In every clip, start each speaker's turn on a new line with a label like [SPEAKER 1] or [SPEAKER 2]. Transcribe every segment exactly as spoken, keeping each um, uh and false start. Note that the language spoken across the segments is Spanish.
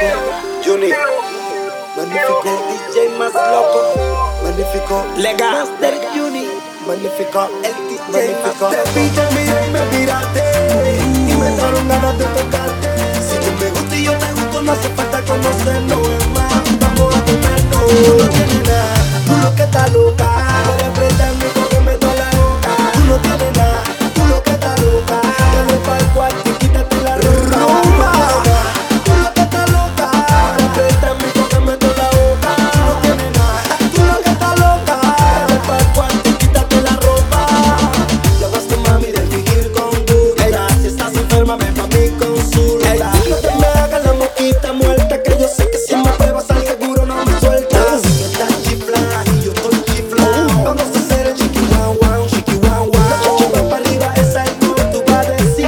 [SPEAKER 1] loco, Juni, magnífico, D J más loco, magnífico,
[SPEAKER 2] Legal,
[SPEAKER 1] Master Juni, magnífico, el D J magnífico. Te vi, te miré y me miraste y me entraron ganas de tocarte. Si tú me gustas y yo te gusto, no hace falta conocernos, es más, vamos a comernos. Tú no tienes nada, tú lo que estás loca, puedes apretarme porque me toda la boca. Tú no tienes nada, tú lo que estás loca, dale pa'l cuarto y quítate la ropa. Tú lo que estás loca, apriétame porque me toda la boca. Tú no tienes nada, tú lo que estás loca, dale pa'l cuarto y quítate la ropa. Ya basta, mami, de fingir conducta. Si estás enferma, ven pa' mi consulta. No te me hagas la mosquita muerta, que yo sé que si me pruebas al seguro no me sueltas. Si estás chiflada y yo estoy chiflado, vamos a hacer el chiqui wow wow, chiqui wow wow. La chichi va pa' arriba, esa es no, tú vas a decir.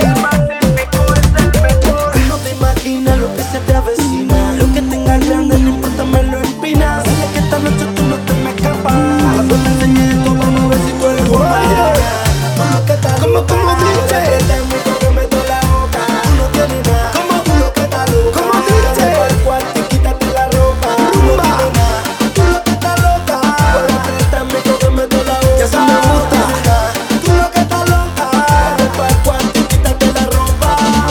[SPEAKER 1] No te imaginas lo que se te avecina. Lo que tengas grande, no importa, me lo empinas. Dile que esta noche tú no te me escapas. Cuando te enseñe esto, vamos a ver si tú eres guapa. Tú lo que estás
[SPEAKER 2] Como, como
[SPEAKER 1] loca,
[SPEAKER 2] dice.
[SPEAKER 1] apriétame porque me toda la boca. Tú no tienes nada,
[SPEAKER 2] Como,
[SPEAKER 1] tú lo que estás loca.
[SPEAKER 2] como dice.
[SPEAKER 1] Dale pa'l cuarto y quítate la ropa. Tú no
[SPEAKER 2] Rumba.
[SPEAKER 1] tienes nada, tú lo que estás loca. Apriétame porque me toda la boca.
[SPEAKER 2] Ya se me gusta.
[SPEAKER 1] Tú lo que estás loca, dale pa'l cuarto y quítate la ropa.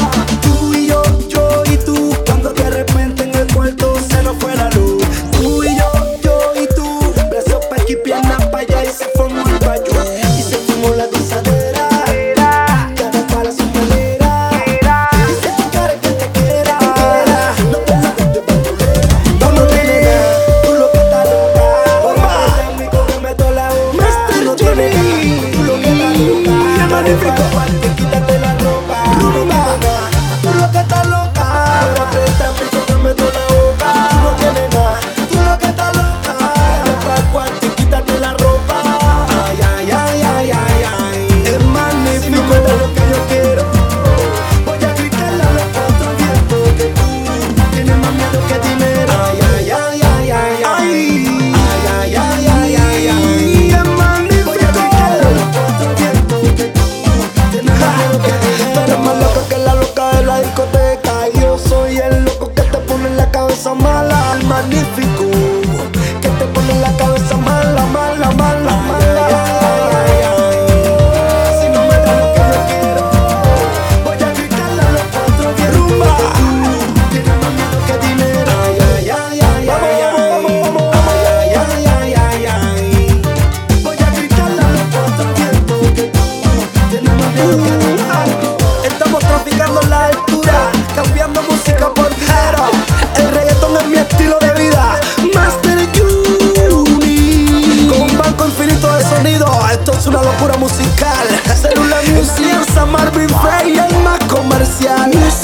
[SPEAKER 1] Tú y yo, yo y tú, cuando de repente en el cuarto se nos fue la luz. Tú y yo, yo y tú, brazos pa' aquí, piernas pa' allá y se formó el baño. Y se formó la gozadera, cada para su manera. Dice tu cara que te quiera, no te la dejes pa' tolera. Tú no tienes nada, tú lo que estás loca, apriétame porque me toda la boca. Tú no tienes nada, tú lo que estás loca,
[SPEAKER 2] magnífico.
[SPEAKER 1] y quítate la ropa. Tú no tienes nada, tú lo que estás loca, apriétame porque me toda la boca. Tú no tienes nada, tú lo que estás loca, dale pa'l cuarto y quítate la ropa. Ay, ay, ay, ay, ay, ay. Es magnífico, si no me das lo que yo quiero, voy a gritarle a los cuatro vientos que tú tienes más miedo que dinero. Ay, ay, ay, ay, ay, ay. Ay, ay, ay, ay, ay, ay. Es magnífico. Voy a gritarle a los cuatro vientos que tú tienes más miedo que dinero. Tú eres más loca que la loca de la discoteca. Y yo soy el loco que te pone en la cabeza mala. El magnífico que te pone en la cabeza mala, mala, mala, mala. Ay, ay, ay, ay. Si no me das lo que yo quiero, voy a gritarle a los cuatro vientos que tú tienes más miedo que dinero. Ay, ay, ay, ay, ay, ay. Ay, ay, ay, ay, ay. Voy a gritarle a los cuatro vientos que tú tienes más miedo que dinero. Estamos traficando en la altura, cambiando música por dinero. El reggaetón es mi estilo de vida. Master Juni, con un banco infinito de sonido. Esto es una locura musical. Celular Music, Marvin Frey, el más comercial.